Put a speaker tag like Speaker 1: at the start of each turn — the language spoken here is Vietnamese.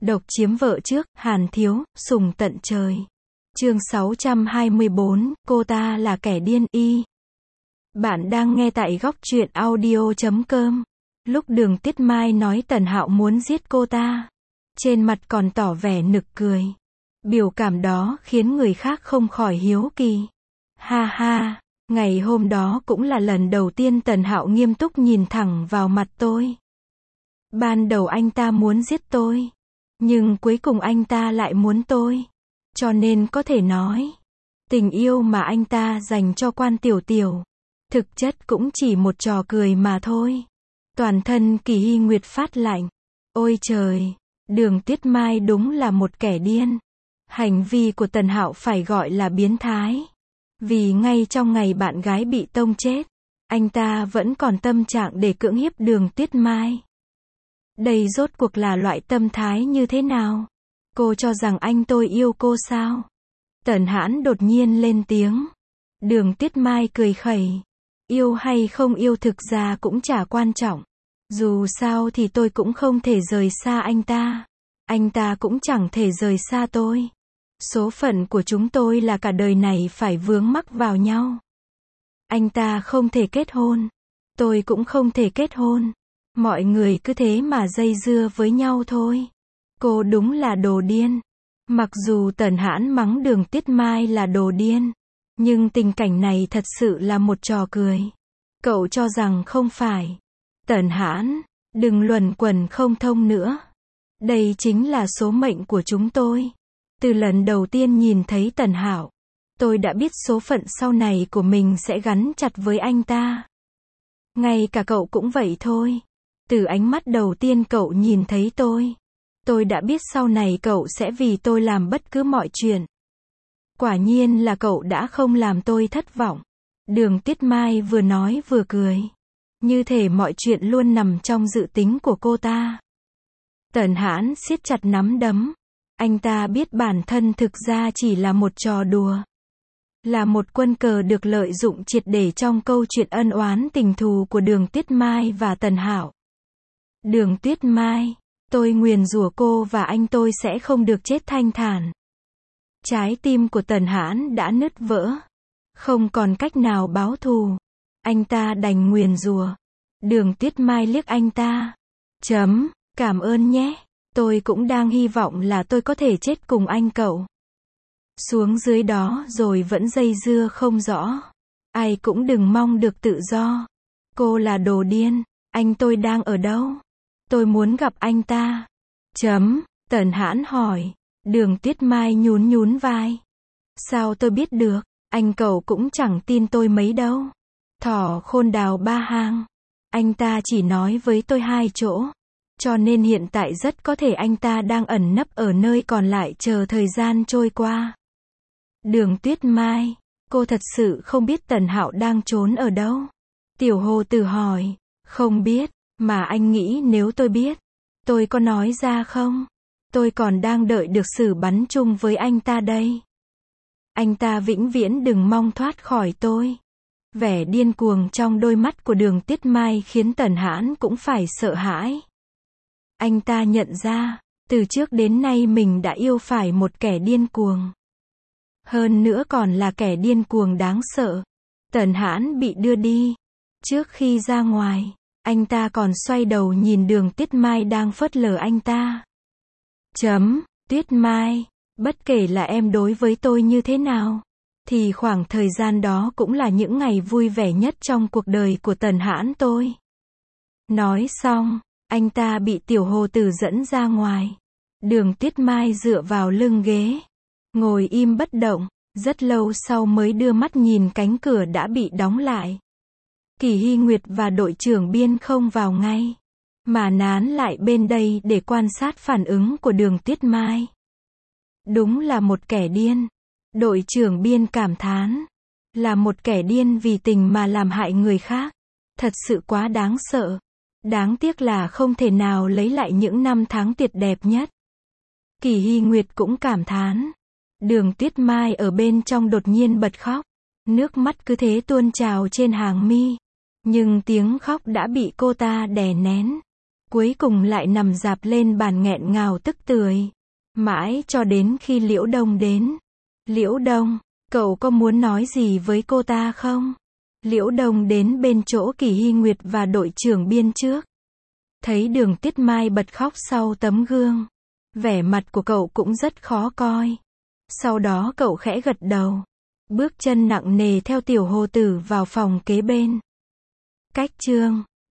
Speaker 1: Độc chiếm vợ trước, Hàn Thiếu, sùng tận trời. Chương 624, cô ta là kẻ điên y. Bạn đang nghe tại góc truyện audio.com. Lúc Đường Tuyết Mai nói Tần Hạo muốn giết cô ta, trên mặt còn tỏ vẻ nực cười. Biểu cảm đó khiến người khác không khỏi hiếu kỳ. Ha ha, ngày hôm đó cũng là lần đầu tiên Tần Hạo nghiêm túc nhìn thẳng vào mặt tôi. Ban đầu anh ta muốn giết tôi, nhưng cuối cùng anh ta lại muốn tôi. Cho nên có thể nói, tình yêu mà anh ta dành cho Quan Tiểu Tiểu, thực chất cũng chỉ một trò cười mà thôi. Toàn thân Kỳ Hy Nguyệt phát lạnh. Ôi trời, Đường Tuyết Mai đúng là một kẻ điên. Hành vi của Tần Hạo phải gọi là biến thái. Vì ngay trong ngày bạn gái bị tông chết, anh ta vẫn còn tâm trạng để cưỡng hiếp Đường Tuyết Mai. Đây rốt cuộc là loại tâm thái như thế nào? Cô cho rằng anh tôi yêu cô sao? Tần Hãn đột nhiên lên tiếng. Đường Tuyết Mai cười khẩy. Yêu hay không yêu thực ra cũng chả quan trọng. Dù sao thì tôi cũng không thể rời xa anh ta. Anh ta cũng chẳng thể rời xa tôi. Số phận của chúng tôi là cả đời này phải vướng mắc vào nhau. Anh ta không thể kết hôn. Tôi cũng không thể kết hôn. Mọi người cứ thế mà dây dưa với nhau thôi. Cô đúng là đồ điên. Mặc dù Tần Hãn mắng Đường Tuyết Mai là đồ điên, nhưng tình cảnh này thật sự là một trò cười. Cậu cho rằng không phải? Tần Hãn, đừng luẩn quẩn không thông nữa. Đây chính là số mệnh của chúng tôi. Từ lần đầu tiên nhìn thấy Tần Hạo, tôi đã biết số phận sau này của mình sẽ gắn chặt với anh ta. Ngay cả cậu cũng vậy thôi. Từ ánh mắt đầu tiên cậu nhìn thấy tôi đã biết sau này cậu sẽ vì tôi làm bất cứ mọi chuyện. Quả nhiên là cậu đã không làm tôi thất vọng. Đường Tuyết Mai vừa nói vừa cười. Như thể mọi chuyện luôn nằm trong dự tính của cô ta. Tần Hãn siết chặt nắm đấm. Anh ta biết bản thân thực ra chỉ là một trò đùa. Là một quân cờ được lợi dụng triệt để trong câu chuyện ân oán tình thù của Đường Tuyết Mai và Tần Hạo. Đường Tuyết Mai, tôi nguyền rủa cô và anh tôi sẽ không được chết thanh thản. Trái tim của Tần Hãn đã nứt vỡ. Không còn cách nào báo thù. Anh ta đành nguyền rủa. Đường Tuyết Mai liếc anh ta. Cảm ơn nhé. Tôi cũng đang hy vọng là tôi có thể chết cùng anh cậu. Xuống dưới đó rồi vẫn dây dưa không rõ. Ai cũng đừng mong được tự do. Cô là đồ điên. Anh tôi đang ở đâu? Tôi muốn gặp anh ta. Tần Hãn hỏi. Đường Tuyết Mai nhún vai. Sao tôi biết được? Anh cậu cũng chẳng tin tôi mấy đâu. Thỏ khôn đào ba hang. Anh ta chỉ nói với tôi 2 chỗ. Cho nên hiện tại rất có thể anh ta đang ẩn nấp ở nơi còn lại chờ thời gian trôi qua. Đường Tuyết Mai, cô thật sự không biết Tần Hạo đang trốn ở đâu? Tiểu Hồ Tử hỏi. Không biết, mà anh nghĩ nếu tôi biết, tôi có nói ra không? Tôi còn đang đợi được xử bắn chung với anh ta đây. Anh ta vĩnh viễn đừng mong thoát khỏi tôi. Vẻ điên cuồng trong đôi mắt của Đường Tuyết Mai khiến Tần Hãn cũng phải sợ hãi. Anh ta nhận ra, từ trước đến nay mình đã yêu phải một kẻ điên cuồng. Hơn nữa còn là kẻ điên cuồng đáng sợ. Tần Hãn bị đưa đi. Trước khi ra ngoài, anh ta còn xoay đầu nhìn Đường Tuyết Mai đang phớt lờ anh ta. Tuyết Mai, bất kể là em đối với tôi như thế nào, thì khoảng thời gian đó cũng là những ngày vui vẻ nhất trong cuộc đời của Tần Hãn tôi. Nói xong, anh ta bị Tiểu Hồ Tử dẫn ra ngoài. Đường Tuyết Mai dựa vào lưng ghế, ngồi im bất động, rất lâu sau mới đưa mắt nhìn cánh cửa đã bị đóng lại. Kỳ Hy Nguyệt và đội trưởng Biên không vào ngay, mà nán lại bên đây để quan sát phản ứng của Đường Tuyết Mai. Đúng là một kẻ điên. Đội trưởng Biên cảm thán. Là một kẻ điên vì tình mà làm hại người khác. Thật sự quá đáng sợ. Đáng tiếc là không thể nào lấy lại những năm tháng tuyệt đẹp nhất. Kỳ Hy Nguyệt cũng cảm thán. Đường Tuyết Mai ở bên trong đột nhiên bật khóc. Nước mắt cứ thế tuôn trào trên hàng mi. Nhưng tiếng khóc đã bị cô ta đè nén. Cuối cùng lại nằm rạp lên bàn nghẹn ngào tức tưởi. Mãi cho đến khi Liễu Đông đến. Liễu Đông, cậu có muốn nói gì với cô ta không? Liễu Đông đến bên chỗ Kỳ Hy Nguyệt và đội trưởng Biên trước. Thấy Đường Tuyết Mai bật khóc sau tấm gương. Vẻ mặt của cậu cũng rất khó coi. Sau đó cậu khẽ gật đầu. Bước chân nặng nề theo Tiểu Hồ Tử vào phòng kế bên. Cách chương